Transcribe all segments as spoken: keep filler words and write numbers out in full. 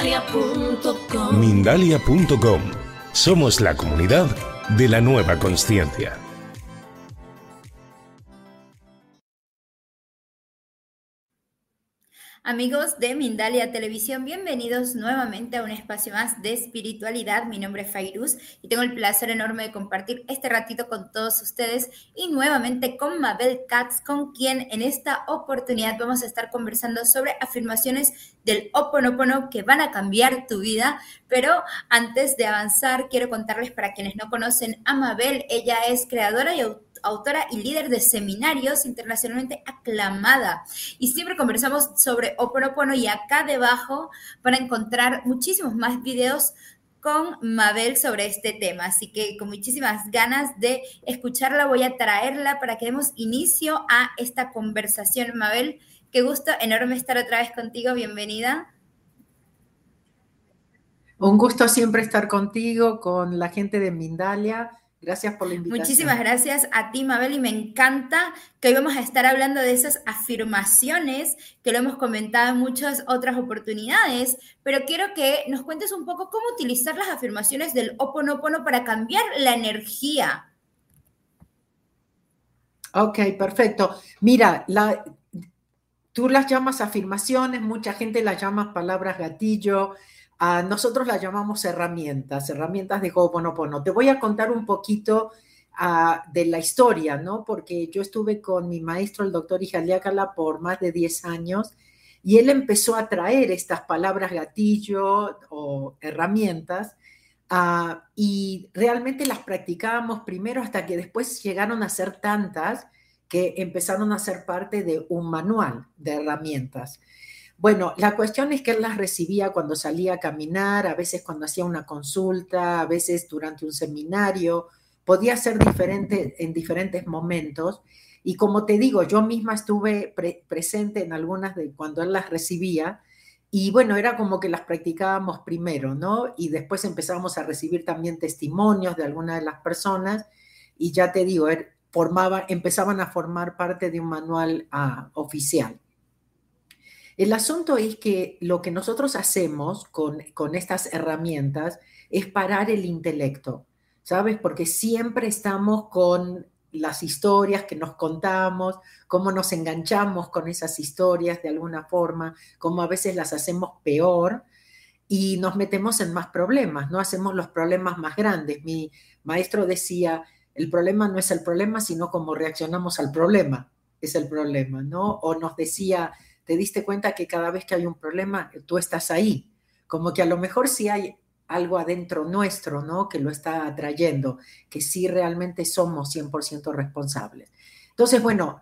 Mindalia punto com. Mindalia punto com. Somos la comunidad de la nueva consciencia. Amigos de Mindalia Televisión, bienvenidos nuevamente a un espacio más de espiritualidad. Mi nombre es Fairuz y tengo el placer enorme de compartir este ratito con todos ustedes y nuevamente con Mabel Katz, con quien en esta oportunidad vamos a estar conversando sobre afirmaciones del Ho'oponopono que van a cambiar tu vida. Pero antes de avanzar, quiero contarles, para quienes no conocen a Mabel, ella es creadora y autora autora y líder de seminarios internacionalmente aclamada. Y siempre conversamos sobre Ho'oponopono, y acá debajo van a encontrar muchísimos más videos con Mabel sobre este tema. Así que con muchísimas ganas de escucharla, voy a traerla para que demos inicio a esta conversación. Mabel, qué gusto enorme estar otra vez contigo. Bienvenida. Un gusto siempre estar contigo, con la gente de Mindalia. Gracias por la invitación. Muchísimas gracias a ti, Mabel, y me encanta que hoy vamos a estar hablando de esas afirmaciones que lo hemos comentado en muchas otras oportunidades, pero quiero que nos cuentes un poco cómo utilizar las afirmaciones del Ho'oponopono para cambiar la energía. Ok, perfecto. Mira, la, tú las llamas afirmaciones, mucha gente las llama palabras gatillo. Uh, nosotros las llamamos herramientas, herramientas de Ho'oponopono. Te voy a contar un poquito uh, de la historia, ¿no? Porque yo estuve con mi maestro, el doctor Ijaliácala, por más de diez años, y él empezó a traer estas palabras gatillo o herramientas, uh, y realmente las practicábamos primero hasta que después llegaron a ser tantas que empezaron a ser parte de un manual de herramientas. Bueno, la cuestión es que él las recibía cuando salía a caminar, a veces cuando hacía una consulta, a veces durante un seminario. Podía ser diferente en diferentes momentos. Y como te digo, yo misma estuve pre- presente en algunas de cuando él las recibía. Y bueno, era como que las practicábamos primero, ¿no? Y después empezábamos a recibir también testimonios de algunas de las personas. Y ya te digo, er, formaba, empezaban a formar parte de un manual uh, oficial. El asunto es que lo que nosotros hacemos con, con estas herramientas es parar el intelecto, ¿sabes? Porque siempre estamos con las historias que nos contamos, cómo nos enganchamos con esas historias de alguna forma, cómo a veces las hacemos peor y nos metemos en más problemas, ¿no? Hacemos los problemas más grandes. Mi maestro decía, el problema no es el problema, sino cómo reaccionamos al problema, es el problema, ¿no? O nos decía, ¿te diste cuenta que cada vez que hay un problema, tú estás ahí? Como que a lo mejor sí hay algo adentro nuestro, ¿no? Que lo está atrayendo, que sí realmente somos cien por ciento responsables. Entonces, bueno,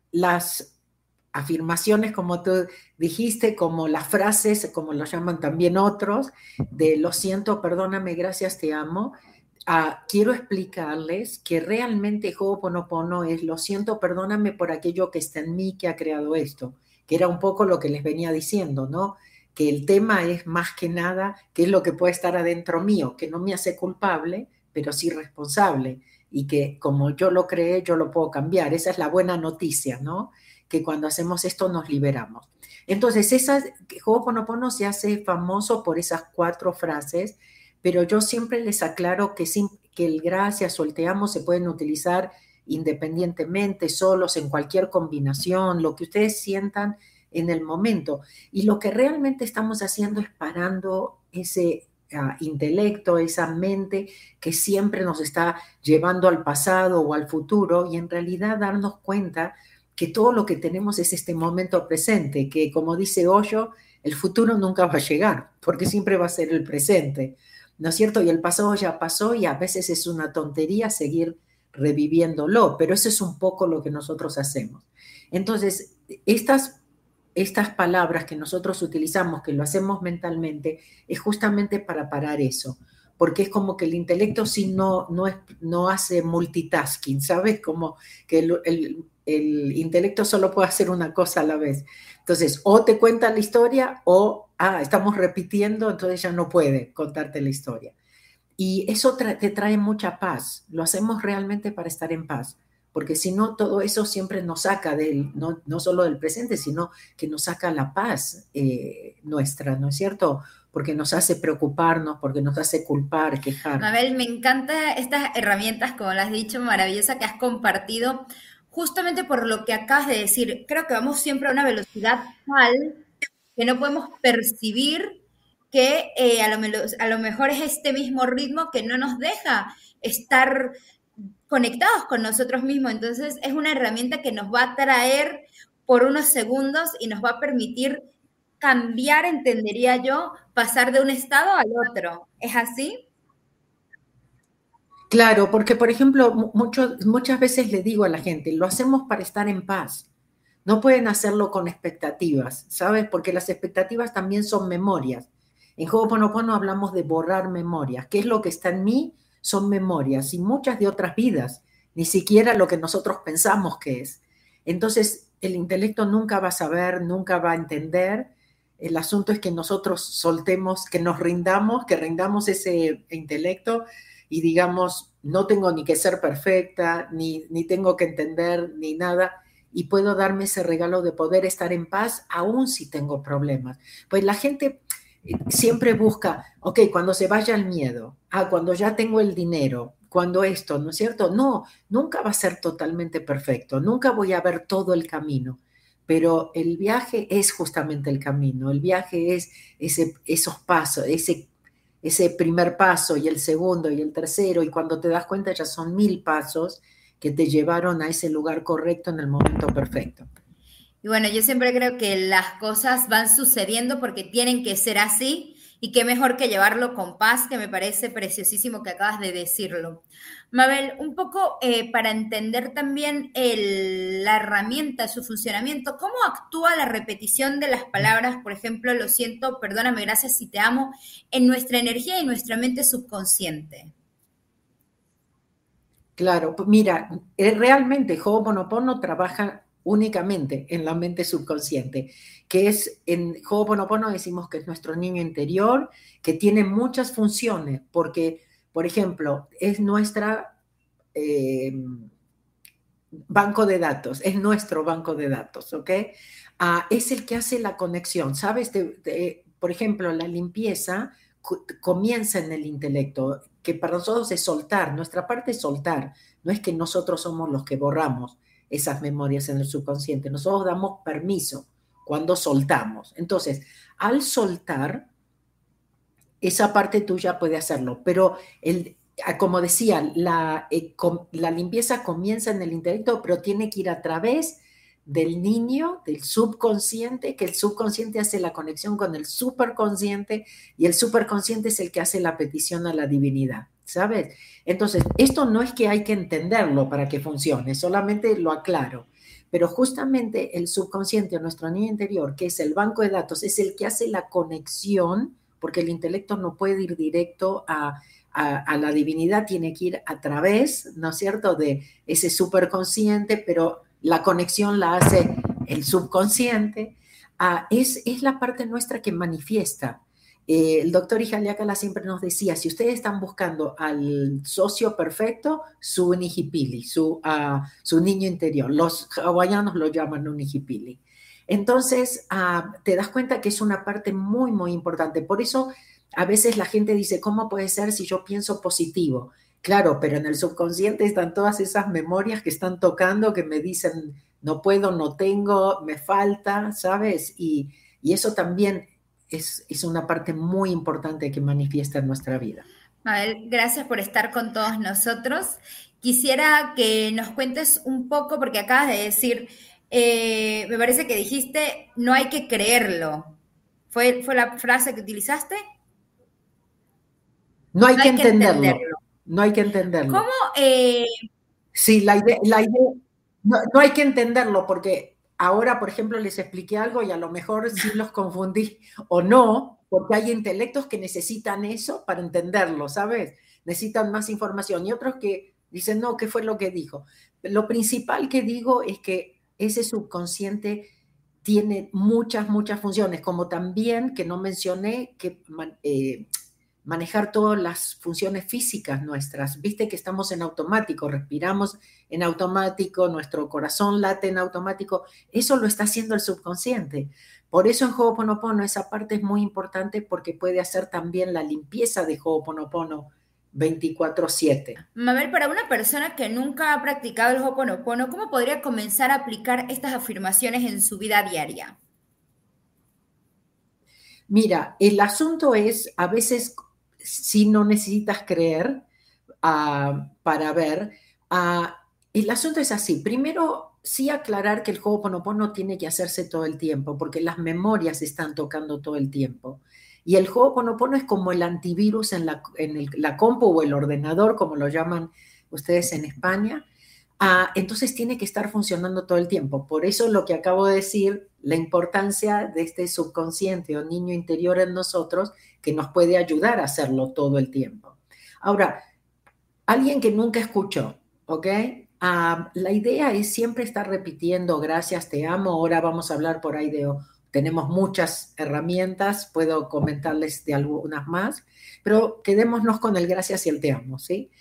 las afirmaciones, como tú dijiste, como las frases, como lo llaman también otros, de lo siento, perdóname, gracias, te amo. Uh, quiero explicarles que realmente Ho'oponopono es lo siento, perdóname por aquello que está en mí que ha creado esto, que era un poco lo que les venía diciendo, ¿no? Que el tema es más que nada qué es lo que puede estar adentro mío, que no me hace culpable, pero sí responsable, y que como yo lo creé, yo lo puedo cambiar. Esa es la buena noticia, ¿no? Que cuando hacemos esto nos liberamos. Entonces, esa, Ho'oponopono se hace famoso por esas cuatro frases, pero yo siempre les aclaro que, sin, que el gracias o el te amo se pueden utilizar independientemente, solos, en cualquier combinación, lo que ustedes sientan en el momento. Y lo que realmente estamos haciendo es parando ese uh, intelecto, esa mente que siempre nos está llevando al pasado o al futuro, y en realidad darnos cuenta que todo lo que tenemos es este momento presente, que como dice Osho, el futuro nunca va a llegar, porque siempre va a ser el presente, ¿no es cierto? Y el pasado ya pasó y a veces es una tontería seguir reviviéndolo, pero eso es un poco lo que nosotros hacemos. Entonces, estas, estas palabras que nosotros utilizamos, que lo hacemos mentalmente, es justamente para parar eso, porque es como que el intelecto sí no, no, es, no hace multitasking, ¿sabes? Como que el, el, el intelecto solo puede hacer una cosa a la vez. Entonces, o te cuenta la historia o, ah, estamos repitiendo, entonces ya no puede contarte la historia. Y eso tra- te trae mucha paz. Lo hacemos realmente para estar en paz, porque si no, todo eso siempre nos saca del, no, no solo del presente, sino que nos saca la paz eh, nuestra, ¿no es cierto? Porque nos hace preocuparnos, porque nos hace culpar, quejar. Mabel, me encantan estas herramientas, como lo has dicho, maravillosa que has compartido, justamente por lo que acabas de decir. Creo que vamos siempre a una velocidad tal que no podemos percibir que eh, a, lo menos, a lo mejor es este mismo ritmo que no nos deja estar conectados con nosotros mismos. Entonces es una herramienta que nos va a traer por unos segundos y nos va a permitir cambiar, entendería yo, pasar de un estado al otro. ¿Es así? Claro, porque por ejemplo, mucho, muchas veces le digo a la gente, lo hacemos para estar en paz. No pueden hacerlo con expectativas, ¿sabes? Porque las expectativas también son memorias. En Ho'oponopono hablamos de borrar memorias. ¿Qué es lo que está en mí? Son memorias y muchas de otras vidas, ni siquiera lo que nosotros pensamos que es. Entonces, el intelecto nunca va a saber, nunca va a entender. El asunto es que nosotros soltemos, que nos rindamos, que rindamos ese intelecto y digamos, no tengo ni que ser perfecta, ni, ni tengo que entender, ni nada, y puedo darme ese regalo de poder estar en paz aún si tengo problemas. Pues la gente siempre busca, ok, cuando se vaya el miedo, ah, cuando ya tengo el dinero, cuando esto, ¿no es cierto? No, nunca va a ser totalmente perfecto, nunca voy a ver todo el camino, pero el viaje es justamente el camino, el viaje es ese, esos pasos, ese ese primer paso y el segundo y el tercero, y cuando te das cuenta ya son mil pasos que te llevaron a ese lugar correcto en el momento perfecto. Y bueno, yo siempre creo que las cosas van sucediendo porque tienen que ser así y qué mejor que llevarlo con paz, que me parece preciosísimo que acabas de decirlo. Mabel, un poco eh, para entender también el, la herramienta, su funcionamiento, ¿cómo actúa la repetición de las palabras, por ejemplo, lo siento, perdóname, gracias y te amo, en nuestra energía y nuestra mente subconsciente? Claro, mira, realmente Ho'oponopono trabaja únicamente en la mente subconsciente, que es, en Ho'oponopono decimos que es nuestro niño interior, que tiene muchas funciones, porque, por ejemplo, es nuestra eh, banco de datos, es nuestro banco de datos, ¿ok? Uh, es el que hace la conexión, ¿sabes? De, de, por ejemplo, la limpieza comienza en el intelecto, que para nosotros es soltar, nuestra parte es soltar, no es que nosotros somos los que borramos esas memorias en el subconsciente, nosotros damos permiso cuando soltamos. Entonces, al soltar, esa parte tuya puede hacerlo, pero el, como decía, la, eh, com, la limpieza comienza en el intelecto, pero tiene que ir a través del niño, del subconsciente, que el subconsciente hace la conexión con el superconsciente y el superconsciente es el que hace la petición a la divinidad, ¿sabes? Entonces, esto no es que hay que entenderlo para que funcione, solamente lo aclaro, pero justamente el subconsciente, nuestro niño interior, que es el banco de datos, es el que hace la conexión, porque el intelecto no puede ir directo a, a, a la divinidad, tiene que ir a través, ¿no es cierto?, de ese superconsciente, pero la conexión la hace el subconsciente, uh, es, es la parte nuestra que manifiesta. Eh, el doctor Ihaliakala siempre nos decía, si ustedes están buscando al socio perfecto, su nijipili, su, uh, su niño interior, los hawaianos lo llaman un nijipili. Entonces, uh, te das cuenta que es una parte muy, muy importante. Por eso, a veces la gente dice, ¿cómo puede ser si yo pienso positivo? Claro, pero en el subconsciente están todas esas memorias que están tocando, que me dicen, no puedo, no tengo, me falta, ¿sabes? Y, y eso también es, es una parte muy importante que manifiesta en nuestra vida. Mabel, gracias por estar con todos nosotros. Quisiera que nos cuentes un poco, porque acabas de decir, eh, me parece que dijiste, no hay que creerlo. ¿Fue, fue la frase que utilizaste? No hay, no que, hay entenderlo. que entenderlo. No hay que entenderlo. ¿Cómo? Eh... Sí, la idea, la idea no, no hay que entenderlo porque ahora, por ejemplo, les expliqué algo y a lo mejor sí los confundí o no, porque hay intelectos que necesitan eso para entenderlo, ¿sabes? Necesitan más información y otros que dicen, no, ¿qué fue lo que dijo? Lo principal que digo es que ese subconsciente tiene muchas, muchas funciones, como también que no mencioné que... Eh, manejar todas las funciones físicas nuestras. Viste que estamos en automático, respiramos en automático, nuestro corazón late en automático. Eso lo está haciendo el subconsciente. Por eso en Ho'oponopono esa parte es muy importante porque puede hacer también la limpieza de Ho'oponopono veinticuatro siete. Mabel, para una persona que nunca ha practicado el Ho'oponopono, ¿cómo podría comenzar a aplicar estas afirmaciones en su vida diaria? Mira, el asunto es, a veces, si no necesitas creer uh, para ver, uh, el asunto es así. Primero, sí aclarar que el Ho'oponopono tiene que hacerse todo el tiempo, porque las memorias están tocando todo el tiempo. Y el Ho'oponopono es como el antivirus en la, en el, la compu o el ordenador, como lo llaman ustedes en España. Uh, entonces tiene que estar funcionando todo el tiempo. Por eso lo que acabo de decir, la importancia de este subconsciente o niño interior en nosotros que nos puede ayudar a hacerlo todo el tiempo. Ahora, alguien que nunca escuchó, ¿ok? Uh, la idea es siempre estar repitiendo, gracias, te amo. Ahora vamos a hablar por ahí de, tenemos muchas herramientas, puedo comentarles de algunas más, pero quedémonos con el gracias y el te amo, ¿sí?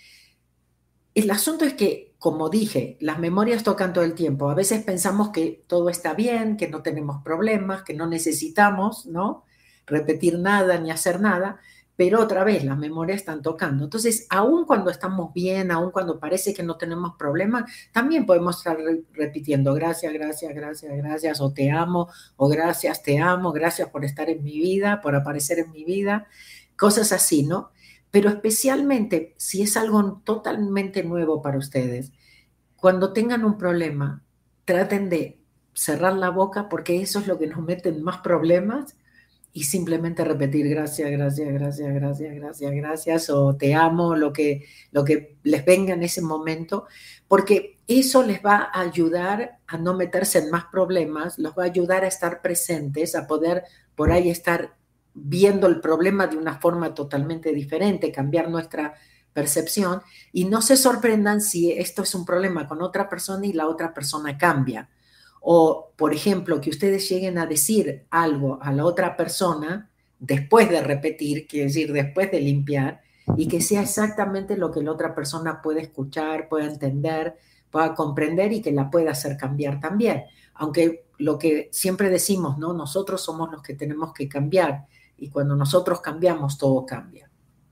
El asunto es que, como dije, las memorias tocan todo el tiempo. A veces pensamos que todo está bien, que no tenemos problemas, que no necesitamos, ¿no?, repetir nada ni hacer nada, pero otra vez las memorias están tocando. Entonces, aun cuando estamos bien, aun cuando parece que no tenemos problemas, también podemos estar re- repitiendo gracias, gracias, gracias, gracias, o te amo, o gracias, te amo, gracias por estar en mi vida, por aparecer en mi vida, cosas así, ¿no? Pero especialmente si es algo totalmente nuevo para ustedes, cuando tengan un problema, traten de cerrar la boca porque eso es lo que nos mete en más problemas y simplemente repetir gracias, gracias, gracias, gracias, gracias, gracias o te amo, lo que, lo que les venga en ese momento, porque eso les va a ayudar a no meterse en más problemas, los va a ayudar a estar presentes, a poder por ahí estar viendo el problema de una forma totalmente diferente, cambiar nuestra percepción y no se sorprendan si esto es un problema con otra persona y la otra persona cambia. O, por ejemplo, que ustedes lleguen a decir algo a la otra persona después de repetir, quiere decir, después de limpiar, y que sea exactamente lo que la otra persona puede escuchar, pueda entender, pueda comprender y que la pueda hacer cambiar también. Aunque lo que siempre decimos, ¿no? Nosotros somos los que tenemos que cambiar. Y cuando nosotros cambiamos, todo cambia.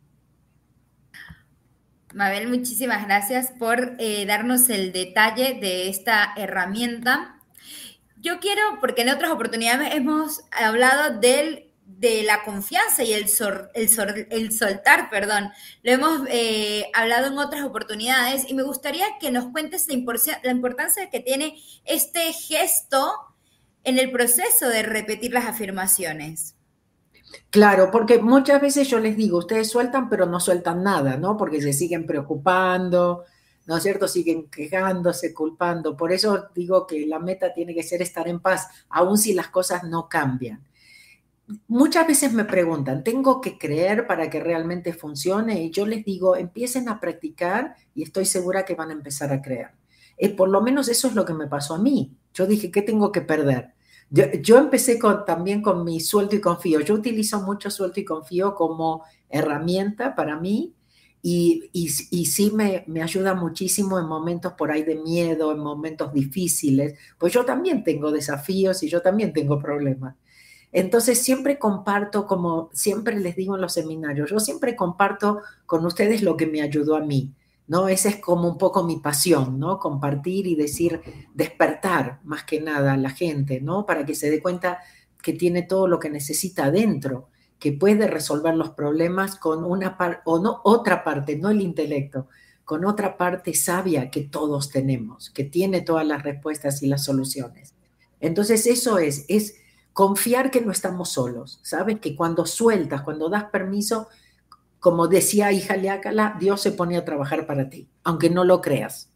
Mabel, muchísimas gracias por eh, darnos el detalle de esta herramienta. Yo quiero, porque en otras oportunidades hemos hablado del, de la confianza y el, sor, el, sor, el soltar, perdón. Lo hemos eh, hablado en otras oportunidades y me gustaría que nos cuentes la, impor- la importancia que tiene este gesto en el proceso de repetir las afirmaciones. Claro, porque muchas veces yo les digo, ustedes sueltan, pero no sueltan nada, ¿no? Porque se siguen preocupando, ¿no es cierto? Siguen quejándose, culpando. Por eso digo que la meta tiene que ser estar en paz, aun si las cosas no cambian. Muchas veces me preguntan, ¿tengo que creer para que realmente funcione? Y yo les digo, empiecen a practicar y estoy segura que van a empezar a creer. Eh, por lo menos eso es lo que me pasó a mí. Yo dije, ¿qué tengo que perder? Yo, yo empecé con, también con mi suelto y confío. Yo utilizo mucho suelto y confío como herramienta para mí y, y, y sí me, me ayuda muchísimo en momentos por ahí de miedo, en momentos difíciles, pues yo también tengo desafíos y yo también tengo problemas. Entonces siempre comparto, como siempre les digo en los seminarios, yo siempre comparto con ustedes lo que me ayudó a mí, ¿no? Esa es como un poco mi pasión, ¿no? Compartir y decir, despertar más que nada a la gente, ¿no? Para que se dé cuenta que tiene todo lo que necesita adentro, que puede resolver los problemas con una parte, o no, otra parte, no el intelecto, con otra parte sabia que todos tenemos, que tiene todas las respuestas y las soluciones. Entonces eso es, es confiar que no estamos solos, ¿sabes? Que cuando sueltas, cuando das permiso, como decía hija Leácala, Dios se pone a trabajar para ti, aunque no lo creas.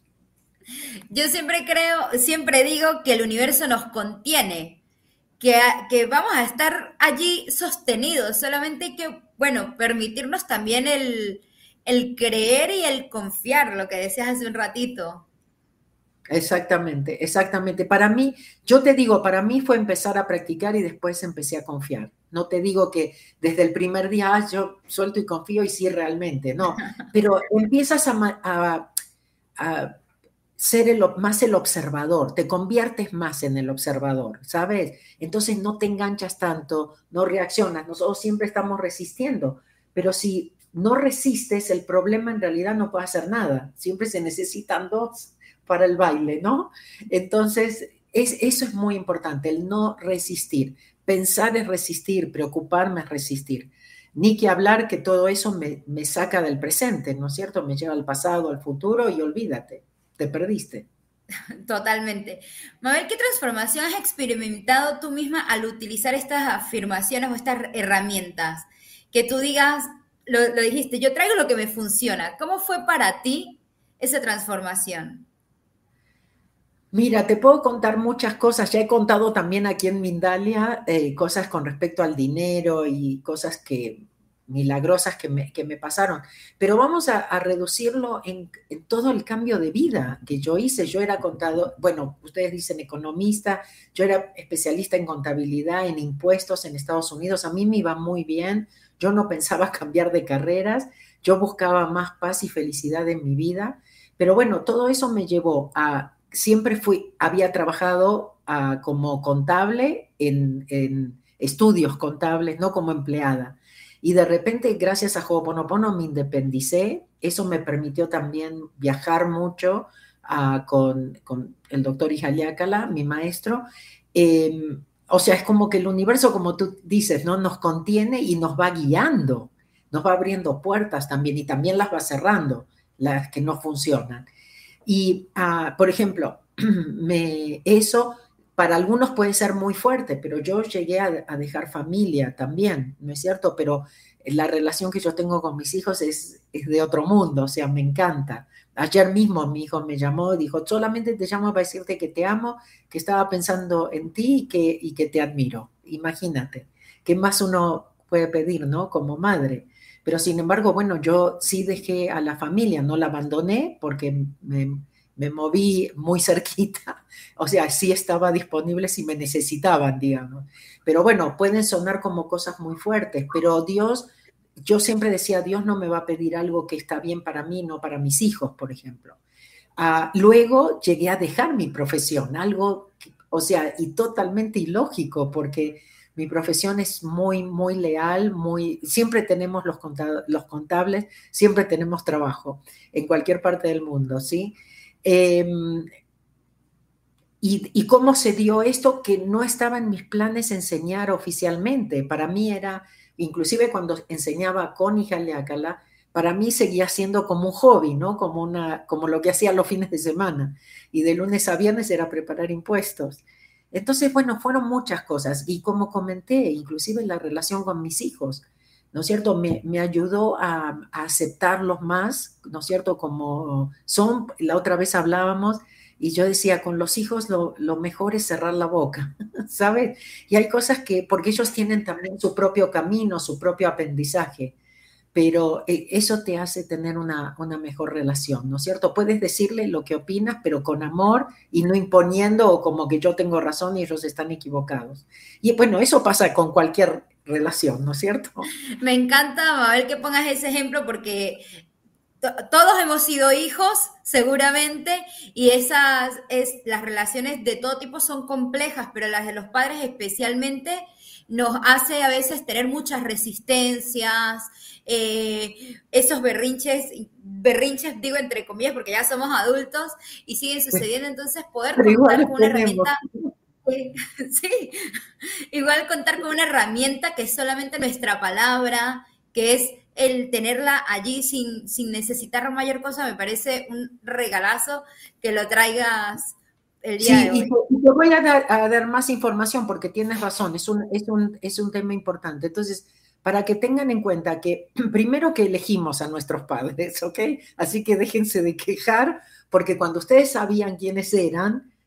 Yo siempre creo, siempre digo que el universo nos contiene, que, que vamos a estar allí sostenidos, solamente hay que, bueno, permitirnos también el, el creer y el confiar, lo que decías hace un ratito. Exactamente, exactamente. Para mí, yo te digo, para mí fue empezar a practicar y después empecé a confiar. No te digo que desde el primer día ah, yo suelto y confío y sí realmente, no. Pero empiezas a, a, a ser el, más el observador, te conviertes más en el observador, ¿sabes? Entonces no te enganchas tanto, no reaccionas, nosotros siempre estamos resistiendo, pero si no resistes, el problema en realidad no puede hacer nada, siempre se necesitan dos para el baile, ¿no? Entonces, es, eso es muy importante, el no resistir. Pensar es resistir, preocuparme es resistir. Ni que hablar que todo eso me, me saca del presente, ¿no es cierto? Me lleva al pasado, al futuro y olvídate, te perdiste. Totalmente. Mabel, ¿qué transformación has experimentado tú misma al utilizar estas afirmaciones o estas herramientas? Que tú digas, lo, lo dijiste, yo traigo lo que me funciona. ¿Cómo fue para ti esa transformación? Mira, te puedo contar muchas cosas. Ya he contado también aquí en Mindalia eh, cosas con respecto al dinero y cosas que milagrosas que me, que me pasaron. Pero vamos a, a reducirlo en, en todo el cambio de vida que yo hice. Yo era contador, bueno, ustedes dicen economista, yo era especialista en contabilidad, en impuestos en Estados Unidos. A mí me iba muy bien. Yo no pensaba cambiar de carreras. Yo buscaba más paz y felicidad en mi vida. Pero bueno, todo eso me llevó a siempre fui, había trabajado uh, como contable en, en estudios contables, no como empleada. Y de repente, gracias a Ho'oponopono, me independicé. Eso me permitió también viajar mucho uh, con, con el doctor Ihaliácala, mi maestro. Eh, o sea, es como que el universo, como tú dices, ¿no? Nos contiene y nos va guiando, nos va abriendo puertas también y también las va cerrando, las que no funcionan. Y, uh, por ejemplo, me, eso para algunos puede ser muy fuerte, pero yo llegué a, a dejar familia también, ¿no es cierto? Pero la relación que yo tengo con mis hijos es, es de otro mundo, o sea, me encanta. Ayer mismo mi hijo me llamó y dijo, solamente te llamo para decirte que te amo, que estaba pensando en ti y que, y que te admiro. Imagínate, ¿qué más uno puede pedir, ¿no? Como madre. Pero sin embargo, bueno, yo sí dejé a la familia, no la abandoné porque me, me moví muy cerquita, o sea, sí estaba disponible si me necesitaban, digamos. Pero bueno, pueden sonar como cosas muy fuertes, pero Dios, yo siempre decía, Dios no me va a pedir algo que está bien para mí, no para mis hijos, por ejemplo. Uh, luego llegué a dejar mi profesión, algo, o sea, y totalmente ilógico, porque mi profesión es muy, muy leal, muy, siempre tenemos los, contables, los contables, siempre tenemos trabajo en cualquier parte del mundo, ¿sí? Eh, y, y cómo se dio esto que no estaba en mis planes enseñar oficialmente. Para mí era, inclusive cuando enseñaba con Ihaliácala, para mí seguía siendo como un hobby, ¿no? Como, una, como lo que hacía los fines de semana. Y de lunes a viernes era preparar impuestos. Entonces, bueno, fueron muchas cosas. Y como comenté, inclusive la relación con mis hijos, ¿no es cierto? Me, me ayudó a, a aceptarlos más, ¿no es cierto? Como son, la otra vez hablábamos y yo decía, con los hijos lo, lo mejor es cerrar la boca, ¿sabes? Y hay cosas que, porque ellos tienen también su propio camino, su propio aprendizaje, pero eso te hace tener una, una mejor relación, ¿no es cierto? Puedes decirle lo que opinas, pero con amor y no imponiendo o como que yo tengo razón y ellos están equivocados. Y bueno, eso pasa con cualquier relación, ¿no es cierto? Me encanta, Mabel, que pongas ese ejemplo porque todos hemos sido hijos, seguramente, y esas, es, las relaciones de todo tipo son complejas, pero las de los padres especialmente nos hace a veces tener muchas resistencias, eh, esos berrinches, berrinches digo entre comillas porque ya somos adultos y siguen sucediendo, entonces poder pero contar con una herramienta, eh, sí, igual contar con una herramienta que es solamente nuestra palabra, que es el tenerla allí sin, sin necesitar mayor cosa, me parece un regalazo que lo traigas el día sí, de hoy. Y te, y te voy a dar, a dar más información porque tienes razón, es un, es, un, es un tema importante. Entonces, para que tengan en cuenta que primero que elegimos a nuestros padres, ¿ok? Así que déjense de quejar porque cuando ustedes sabían quiénes eran,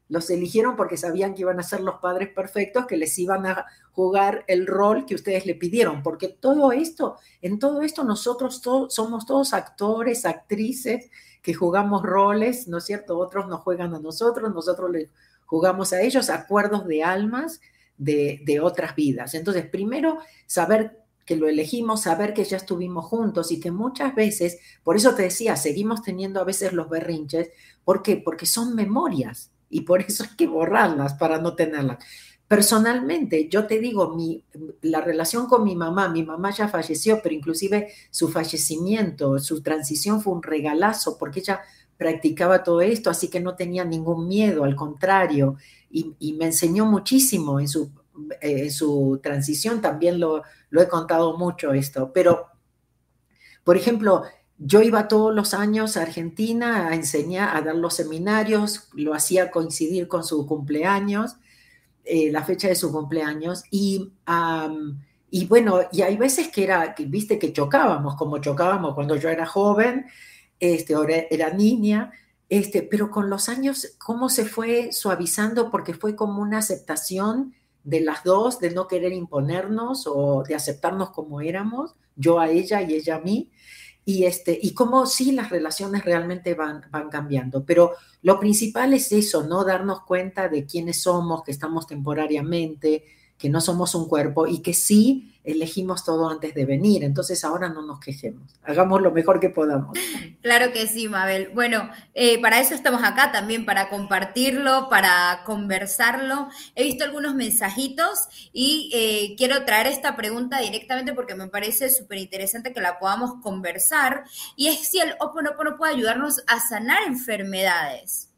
Los eligieron porque sabían que iban a ser los padres perfectos, que les iban a jugar el rol que ustedes le pidieron. Porque todo esto, en todo esto nosotros to- somos todos actores, actrices, que jugamos roles, ¿no es cierto? Otros nos juegan a nosotros, nosotros les jugamos a ellos, acuerdos de almas de, de otras vidas. Entonces, primero, saber que lo elegimos, saber que ya estuvimos juntos y que muchas veces, por eso te decía, seguimos teniendo a veces los berrinches. ¿Por qué? Porque son memorias. Y por eso hay que borrarlas para no tenerlas. Personalmente, yo te digo, mi, la relación con mi mamá, mi mamá ya falleció, pero inclusive su fallecimiento, su transición fue un regalazo porque ella practicaba todo esto, así que no tenía ningún miedo, al contrario, y, y me enseñó muchísimo en su, eh, en su transición, también lo, lo he contado mucho esto, pero, por ejemplo, yo iba todos los años a Argentina a enseñar, a dar los seminarios, lo hacía coincidir con su cumpleaños, eh, la fecha de su cumpleaños, y, um, y bueno, y hay veces que era, que, viste, que chocábamos, como chocábamos cuando yo era joven, este, ahora era niña, este, pero con los años, cómo se fue suavizando, porque fue como una aceptación de las dos, de no querer imponernos o de aceptarnos como éramos, yo a ella y ella a mí. Y, este, y cómo sí las relaciones realmente van, van cambiando. Pero lo principal es eso, ¿no? Darnos cuenta de quiénes somos, que estamos temporariamente, que no somos un cuerpo y que sí elegimos todo antes de venir. Entonces ahora no nos quejemos, hagamos lo mejor que podamos. Claro que sí, Mabel. Bueno, eh, para eso estamos acá también, para compartirlo, para conversarlo. He visto algunos mensajitos y eh, quiero traer esta pregunta directamente porque me parece súper interesante que la podamos conversar, y es si el Ho'oponopono puede ayudarnos a sanar enfermedades.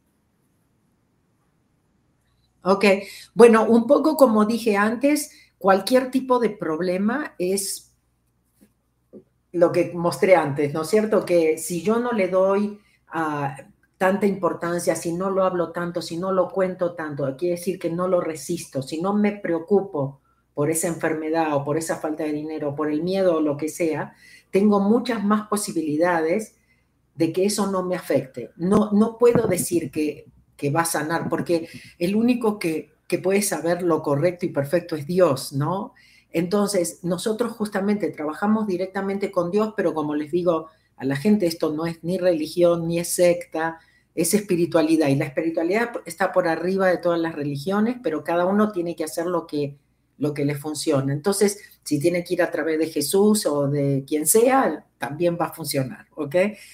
Ok, bueno, un poco como dije antes, cualquier tipo de problema es lo que mostré antes, ¿no es cierto? Que si yo no le doy uh, tanta importancia, si no lo hablo tanto, si no lo cuento tanto, quiere decir que no lo resisto, si no me preocupo por esa enfermedad o por esa falta de dinero, por el miedo o lo que sea, tengo muchas más posibilidades de que eso no me afecte. No, no puedo decir que, que va a sanar, porque el único que, que puede saber lo correcto y perfecto es Dios, ¿no? Entonces, nosotros justamente trabajamos directamente con Dios, pero como les digo a la gente, esto no es ni religión, ni es secta, es espiritualidad. Y la espiritualidad está por arriba de todas las religiones, pero cada uno tiene que hacer lo que, lo que le funciona. Entonces, si tiene que ir a través de Jesús o de quien sea, también va a funcionar, ¿ok?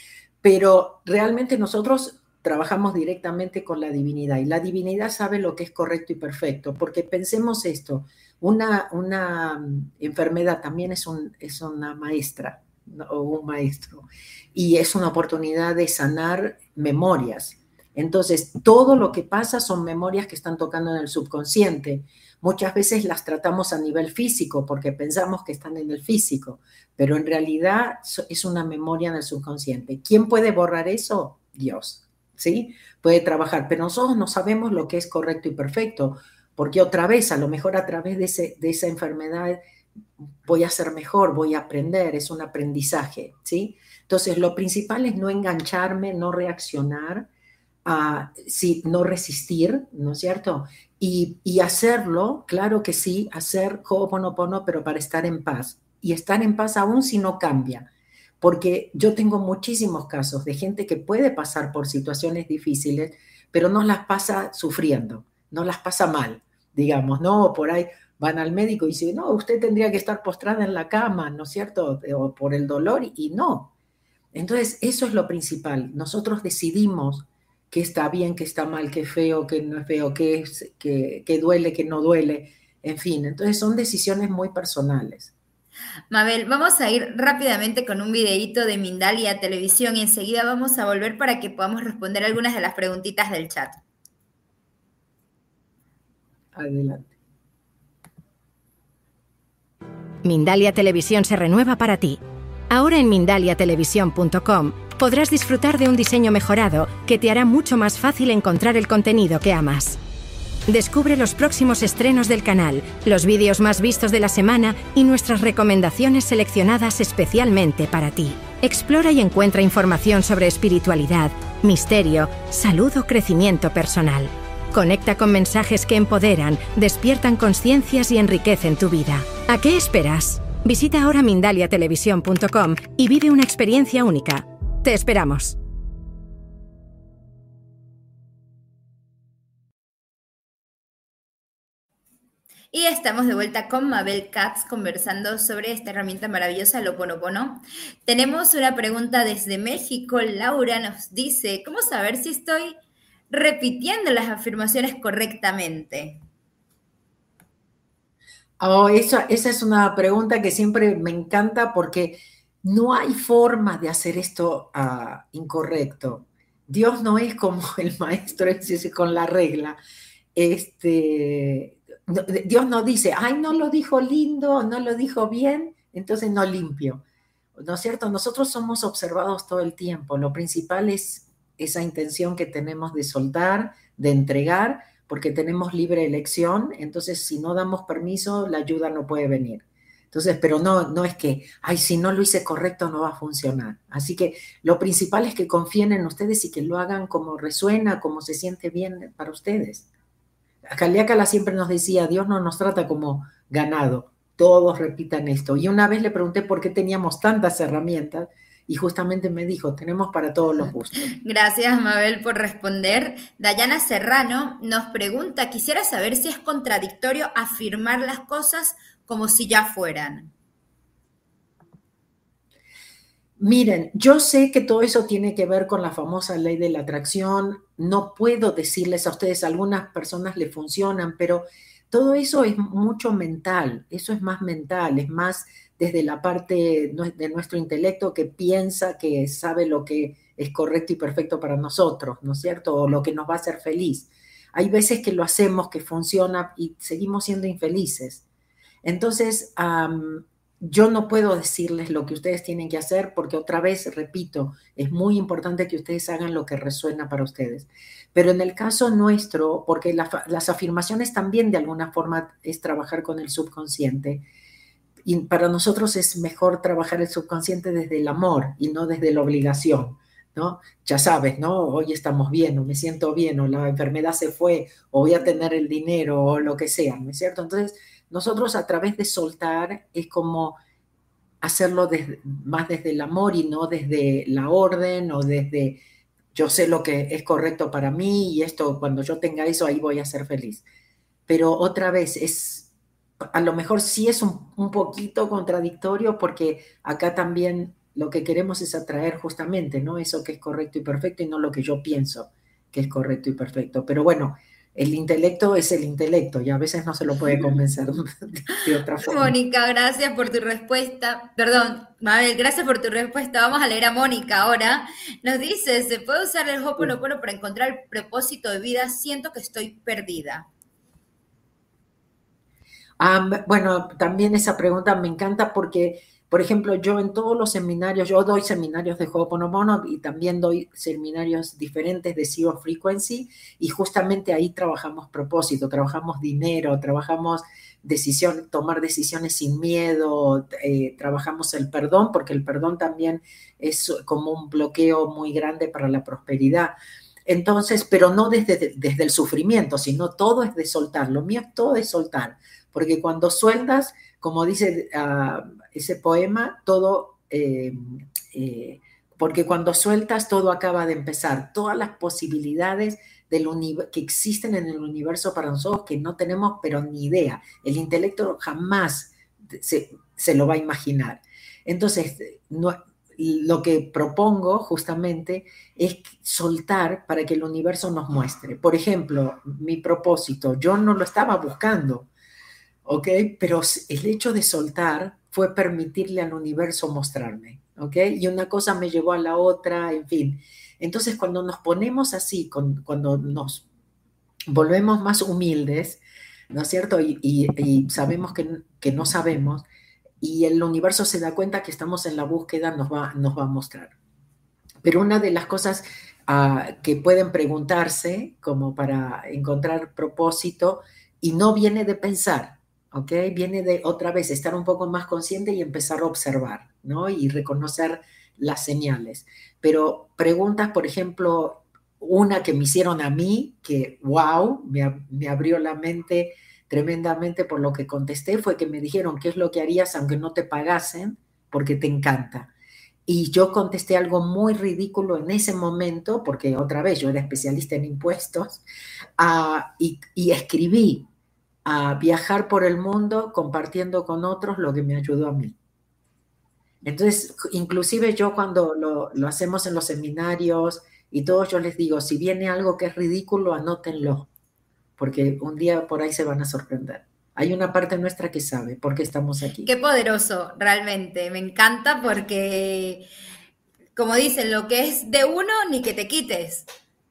Pero realmente nosotros trabajamos directamente con la divinidad, y la divinidad sabe lo que es correcto y perfecto, porque pensemos esto, una, una enfermedad también es, un, es una maestra, ¿no? O un maestro, y es una oportunidad de sanar memorias. Entonces, todo lo que pasa son memorias que están tocando en el subconsciente. Muchas veces las tratamos a nivel físico porque pensamos que están en el físico, pero en realidad es una memoria en el subconsciente. ¿Quién puede borrar eso? Dios. ¿Sí? Puede trabajar, pero nosotros no sabemos lo que es correcto y perfecto, porque otra vez, a lo mejor a través de, ese, de esa enfermedad voy a ser mejor, voy a aprender, es un aprendizaje, ¿sí? Entonces, lo principal es no engancharme, no reaccionar, uh, sí, no resistir, ¿no es cierto? Y, y hacerlo, claro que sí, hacer Ho'oponopono, pero para estar en paz, y estar en paz aún si no cambia. Porque yo tengo muchísimos casos de gente que puede pasar por situaciones difíciles, pero no las pasa sufriendo, no las pasa mal, digamos, ¿no? Por ahí van al médico y dicen, no, usted tendría que estar postrada en la cama, ¿no es cierto? O por el dolor, y no. Entonces, eso es lo principal. Nosotros decidimos qué está bien, qué está mal, qué es feo, qué no es feo, qué, es, qué, qué duele, qué no duele, en fin. Entonces, son decisiones muy personales. Mabel, vamos a ir rápidamente con un videíto de Mindalia Televisión y enseguida vamos a volver para que podamos responder algunas de las preguntitas del chat. Adelante. Mindalia Televisión se renueva para ti. Ahora en mindalia televisión punto com podrás disfrutar de un diseño mejorado que te hará mucho más fácil encontrar el contenido que amas. Descubre los próximos estrenos del canal, los vídeos más vistos de la semana y nuestras recomendaciones seleccionadas especialmente para ti. Explora y encuentra información sobre espiritualidad, misterio, salud o crecimiento personal. Conecta con mensajes que empoderan, despiertan conciencias y enriquecen tu vida. ¿A qué esperas? Visita ahora mindalia televisión punto com y vive una experiencia única. Te esperamos. Y estamos de vuelta con Mabel Katz conversando sobre esta herramienta maravillosa, el Ho'oponopono. Tenemos una pregunta desde México. Laura nos dice, ¿cómo saber si estoy repitiendo las afirmaciones correctamente? Oh, eso, esa es una pregunta que siempre me encanta porque no hay forma de hacer esto uh, incorrecto. Dios no es como el maestro es con la regla. Este... Dios no dice, ay, no lo dijo lindo, no lo dijo bien, entonces no limpio, ¿no es cierto? Nosotros somos observados todo el tiempo. Lo principal es esa intención que tenemos de soltar, de entregar, porque tenemos libre elección. Entonces, si no damos permiso, la ayuda no puede venir. Entonces, pero no, no es que, ay, si no lo hice correcto no va a funcionar. Así que lo principal es que confíen en ustedes y que lo hagan como resuena, como se siente bien para ustedes. Haleakala siempre nos decía, Dios no nos trata como ganado, todos repitan esto. Y una vez le pregunté por qué teníamos tantas herramientas y justamente me dijo, tenemos para todos los gustos. Gracias, Mabel, por responder. Dayana Serrano nos pregunta, quisiera saber si es contradictorio afirmar las cosas como si ya fueran. Miren, yo sé que todo eso tiene que ver con la famosa ley de la atracción. No puedo decirles a ustedes, a algunas personas le funcionan, pero todo eso es mucho mental. Eso es más mental, es más desde la parte de nuestro intelecto que piensa, que sabe lo que es correcto y perfecto para nosotros, ¿no es cierto? O lo que nos va a hacer feliz. Hay veces que lo hacemos, que funciona y seguimos siendo infelices. Entonces, um, yo no puedo decirles lo que ustedes tienen que hacer porque otra vez, repito, es muy importante que ustedes hagan lo que resuena para ustedes. Pero en el caso nuestro, porque la, las afirmaciones también de alguna forma es trabajar con el subconsciente, y para nosotros es mejor trabajar el subconsciente desde el amor y no desde la obligación, ¿no? Ya sabes, ¿no? Hoy estamos bien, o me siento bien, o la enfermedad se fue, o voy a tener el dinero, o lo que sea, ¿no es cierto? Entonces, nosotros a través de soltar es como hacerlo desde, más desde el amor y no desde la orden o desde yo sé lo que es correcto para mí y esto, cuando yo tenga eso, ahí voy a ser feliz. Pero otra vez, es, a lo mejor sí es un, un poquito contradictorio porque acá también lo que queremos es atraer justamente, ¿no? Eso que es correcto y perfecto y no lo que yo pienso que es correcto y perfecto. Pero bueno, el intelecto es el intelecto y a veces no se lo puede convencer de otra forma. Mónica, gracias por tu respuesta. Perdón, Mabel, gracias por tu respuesta. Vamos a leer a Mónica ahora. Nos dice, ¿se puede usar el Ho'oponopono para encontrar el propósito de vida? Siento que estoy perdida. Um, bueno, también esa pregunta me encanta porque, por ejemplo, yo en todos los seminarios, yo doy seminarios de Ho'oponopono y también doy seminarios diferentes de Zero Frequency y justamente ahí trabajamos propósito, trabajamos dinero, trabajamos decisión, tomar decisiones sin miedo, eh, trabajamos el perdón, porque el perdón también es como un bloqueo muy grande para la prosperidad. Entonces, pero no desde, desde el sufrimiento, sino todo es de soltar, lo mío es todo de soltar, porque cuando sueltas, como dice uh, ese poema, todo, eh, eh, porque cuando sueltas todo acaba de empezar, todas las posibilidades del que existen en el universo para nosotros que no tenemos pero ni idea, el intelecto jamás se, se lo va a imaginar. Entonces, no, lo que propongo justamente es soltar para que el universo nos muestre. Por ejemplo, mi propósito, yo no lo estaba buscando, ¿ok? Pero el hecho de soltar fue permitirle al universo mostrarme, ¿ok? Y una cosa me llevó a la otra, en fin. Entonces, cuando nos ponemos así, con, cuando nos volvemos más humildes, ¿no es cierto? Y, y, y sabemos que, que no sabemos, y el universo se da cuenta que estamos en la búsqueda, nos va, nos va a mostrar. Pero una de las cosas uh, que pueden preguntarse, como para encontrar propósito, y no viene de pensar, ¿ok? Viene de otra vez estar un poco más consciente y empezar a observar, ¿no? Y reconocer las señales. Pero preguntas, por ejemplo, una que me hicieron a mí, que wow, me, me abrió la mente tremendamente por lo que contesté, fue que me dijeron, ¿qué es lo que harías aunque no te pagasen? Porque te encanta. Y yo contesté algo muy ridículo en ese momento, porque otra vez yo era especialista en impuestos, uh, y, y escribí a viajar por el mundo compartiendo con otros lo que me ayudó a mí. Entonces, inclusive yo cuando lo, lo hacemos en los seminarios y todos, yo les digo, si viene algo que es ridículo, anótenlo, porque un día por ahí se van a sorprender. Hay una parte nuestra que sabe por qué estamos aquí. Qué poderoso, realmente. Me encanta porque, como dicen, lo que es de uno, ni que te quites.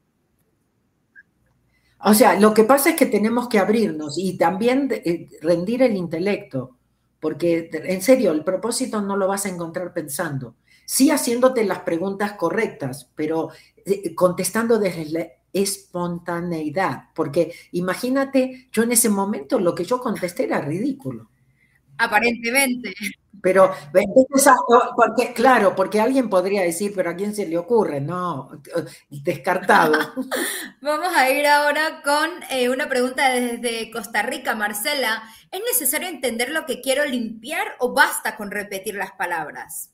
O sea, lo que pasa es que tenemos que abrirnos y también eh, rendir el intelecto, porque en serio, el propósito no lo vas a encontrar pensando. Sí haciéndote las preguntas correctas, pero eh, contestando desde la espontaneidad, porque imagínate, yo en ese momento lo que yo contesté era ridículo. Aparentemente. Pero, entonces, porque, claro, porque alguien podría decir, pero ¿a quién se le ocurre? No, descartado. Vamos a ir ahora con eh, una pregunta desde Costa Rica, Marcela. ¿Es necesario entender lo que quiero limpiar o basta con repetir las palabras?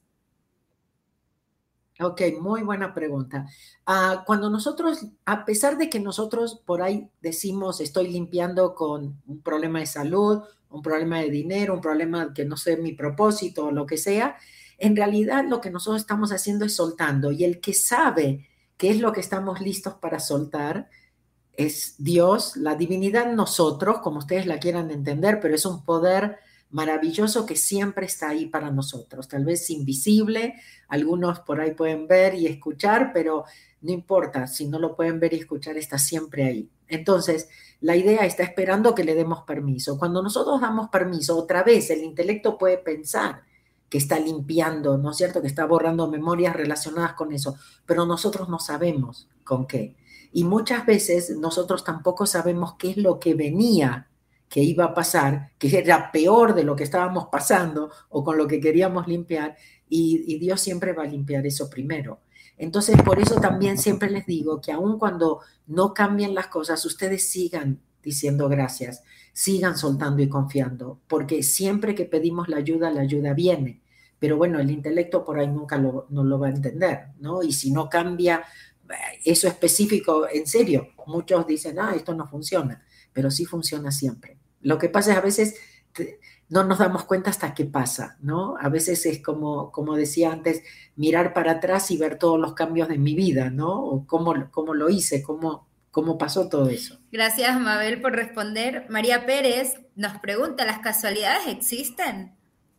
Ok, muy buena pregunta. Uh, cuando nosotros, a pesar de que nosotros por ahí decimos estoy limpiando con un problema de salud, un problema de dinero, un problema que no sé mi propósito o lo que sea, en realidad lo que nosotros estamos haciendo es soltando, y el que sabe qué es lo que estamos listos para soltar es Dios, la divinidad, nosotros, como ustedes la quieran entender, pero es un poder maravilloso que siempre está ahí para nosotros, tal vez invisible, algunos por ahí pueden ver y escuchar, pero no importa, si no lo pueden ver y escuchar, está siempre ahí. Entonces, la idea está esperando que le demos permiso. Cuando nosotros damos permiso, otra vez el intelecto puede pensar que está limpiando, ¿no es cierto?, que está borrando memorias relacionadas con eso, pero nosotros no sabemos con qué. Y muchas veces nosotros tampoco sabemos qué es lo que venía, que iba a pasar, que era peor de lo que estábamos pasando o con lo que queríamos limpiar, y, y Dios siempre va a limpiar eso primero. Entonces, por eso también siempre les digo que aun cuando no cambien las cosas, ustedes sigan diciendo gracias, sigan soltando y confiando, porque siempre que pedimos la ayuda, la ayuda viene. Pero bueno, el intelecto por ahí nunca lo, no lo va a entender, ¿no? Y si no cambia eso específico, en serio, muchos dicen, ah, esto no funciona, pero sí funciona siempre. Lo que pasa es a veces no nos damos cuenta hasta qué pasa, ¿no? A veces es como, como decía antes, mirar para atrás y ver todos los cambios de mi vida, ¿no? O cómo, cómo lo hice, cómo, cómo pasó todo eso. Gracias, Mabel, por responder. María Pérez nos pregunta, ¿las casualidades existen?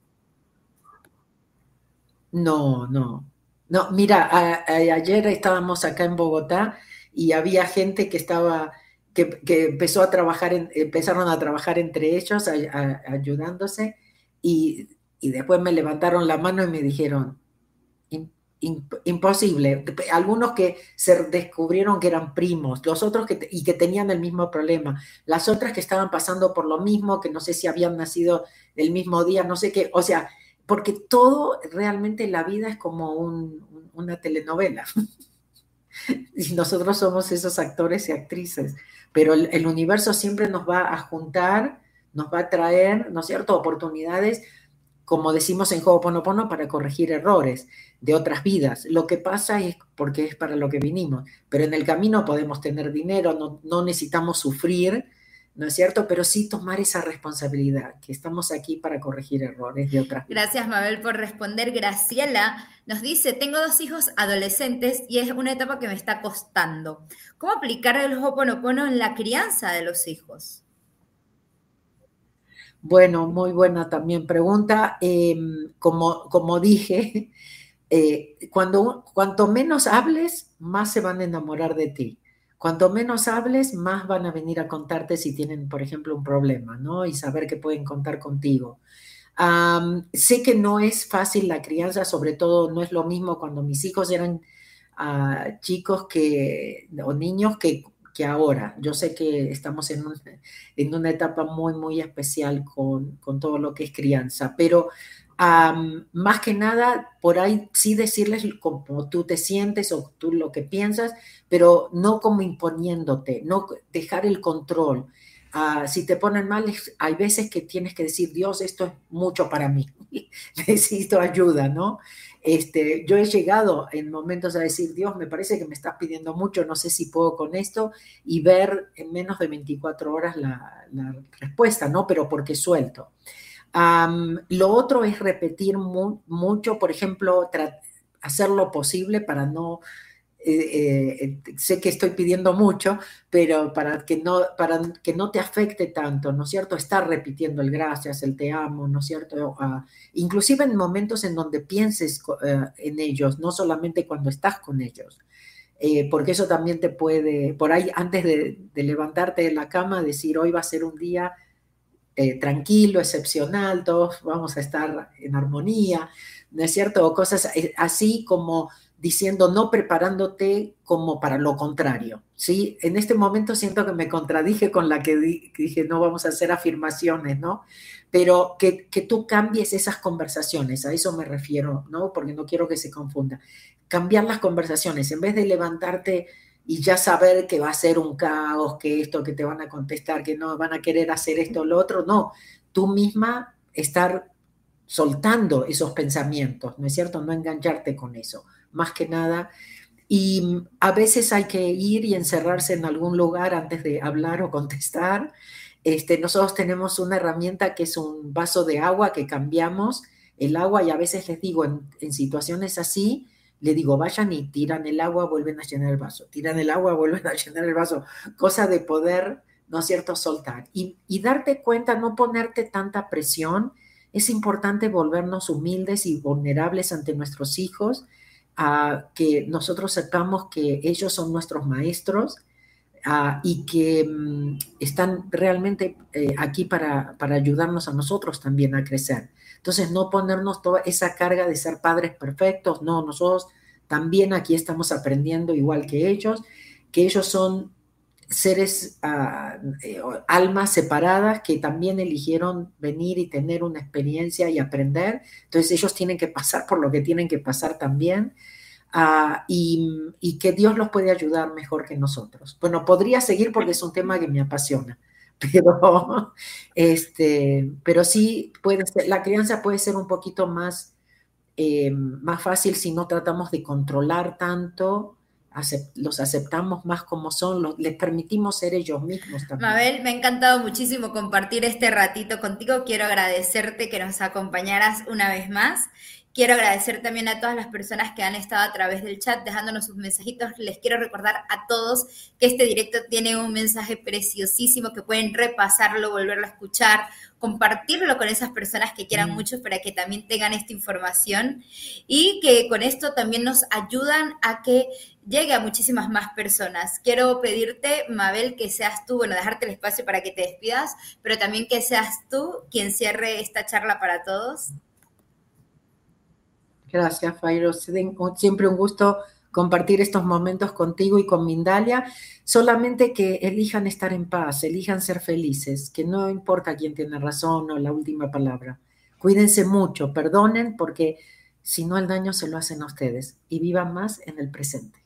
No, no. No, mira, a, a, ayer estábamos acá en Bogotá y había gente que estaba... Que, que empezó a trabajar, en, empezaron a trabajar entre ellos, a, a, ayudándose, y, y después me levantaron la mano y me dijeron, in, in, imposible. Algunos que se descubrieron que eran primos, los otros que, y que tenían el mismo problema, las otras que estaban pasando por lo mismo, que no sé si habían nacido el mismo día, no sé qué, o sea, porque todo realmente la vida es como un, una telenovela. Y nosotros somos esos actores y actrices, pero el, el universo siempre nos va a juntar, nos va a traer, ¿no es cierto?, oportunidades, como decimos en Ho'oponopono, para corregir errores de otras vidas. Lo que pasa es porque es para lo que vinimos, pero en el camino podemos tener dinero, no, no necesitamos sufrir, ¿no es cierto?, pero sí tomar esa responsabilidad, que estamos aquí para corregir errores de otras vidas. Gracias, Mabel, por responder. Graciela nos dice, tengo dos hijos adolescentes y es una etapa que me está costando. ¿Cómo aplicar el Ho'oponopono en la crianza de los hijos? Bueno, muy buena también pregunta. Eh, como, como dije, eh, cuando, cuanto menos hables, más se van a enamorar de ti. Cuanto menos hables, más van a venir a contarte si tienen, por ejemplo, un problema, ¿no? Y saber que pueden contar contigo. Um, sé que no es fácil la crianza, sobre todo no es lo mismo cuando mis hijos eran uh, chicos que, o niños que, que ahora. Yo sé que estamos en, un, en una etapa muy, muy especial con, con todo lo que es crianza, pero Um, más que nada, por ahí sí decirles cómo tú te sientes o tú lo que piensas, pero no como imponiéndote, no dejar el control. Uh, si te ponen mal, hay veces que tienes que decir, Dios, esto es mucho para mí, necesito ayuda, ¿no? Este, yo he llegado en momentos a decir, Dios, me parece que me estás pidiendo mucho, no sé si puedo con esto, y ver en menos de veinticuatro horas la, la respuesta, ¿no? Pero porque suelto. Um, lo otro es repetir mu mucho, por ejemplo, hacer lo posible para no, eh, eh, sé que estoy pidiendo mucho, pero para que, no, para que no te afecte tanto, ¿no es cierto? Estar repitiendo el gracias, el te amo, ¿no es cierto? Uh, inclusive en momentos en donde pienses uh, en ellos, no solamente cuando estás con ellos. Eh, porque eso también te puede, por ahí antes de, de levantarte de la cama, decir hoy va a ser un día Eh, tranquilo, excepcional, todos vamos a estar en armonía, ¿no es cierto? O cosas así como diciendo, no preparándote como para lo contrario, ¿sí? En este momento siento que me contradije con la que, di, que dije, no vamos a hacer afirmaciones, ¿no? Pero que, que tú cambies esas conversaciones, a eso me refiero, ¿no? Porque no quiero que se confunda. Cambiar las conversaciones, en vez de levantarte y ya saber que va a ser un caos, que esto, que te van a contestar, que no van a querer hacer esto o lo otro, no, tú misma estar soltando esos pensamientos, ¿no es cierto? No engancharte con eso, más que nada. Y a veces hay que ir y encerrarse en algún lugar antes de hablar o contestar. Este, nosotros tenemos una herramienta que es un vaso de agua que cambiamos el agua y a veces les digo, en, en situaciones así, le digo, vayan y tiran el agua, vuelven a llenar el vaso, tiran el agua, vuelven a llenar el vaso, cosa de poder, ¿no es cierto?, soltar. Y, y darte cuenta, no ponerte tanta presión, es importante volvernos humildes y vulnerables ante nuestros hijos, uh, que nosotros sepamos que ellos son nuestros maestros uh, y que um, están realmente eh, aquí para, para ayudarnos a nosotros también a crecer. Entonces, no ponernos toda esa carga de ser padres perfectos, no, nosotros también aquí estamos aprendiendo igual que ellos, que ellos son seres, uh, eh, almas separadas que también eligieron venir y tener una experiencia y aprender, entonces ellos tienen que pasar por lo que tienen que pasar también, uh, y, y que Dios los puede ayudar mejor que nosotros. Bueno, podría seguir porque es un tema que me apasiona. Pero, este, pero sí, puede ser, la crianza puede ser un poquito más, eh, más fácil si no tratamos de controlar tanto, acept, los aceptamos más como son, los, les permitimos ser ellos mismos también. Mabel, me ha encantado muchísimo compartir este ratito contigo. Quiero agradecerte que nos acompañaras una vez más. Quiero agradecer también a todas las personas que han estado a través del chat dejándonos sus mensajitos. Les quiero recordar a todos que este directo tiene un mensaje preciosísimo que pueden repasarlo, volverlo a escuchar, compartirlo con esas personas que quieran mm. mucho para que también tengan esta información y que con esto también nos ayudan a que llegue a muchísimas más personas. Quiero pedirte, Mabel, que seas tú, bueno, dejarte el espacio para que te despidas, pero también que seas tú quien cierre esta charla para todos. Gracias, Fairo. Siempre un gusto compartir estos momentos contigo y con Mindalia. Solamente que elijan estar en paz, elijan ser felices, que no importa quién tiene razón o la última palabra. Cuídense mucho, perdonen, porque si no el daño se lo hacen a ustedes y vivan más en el presente.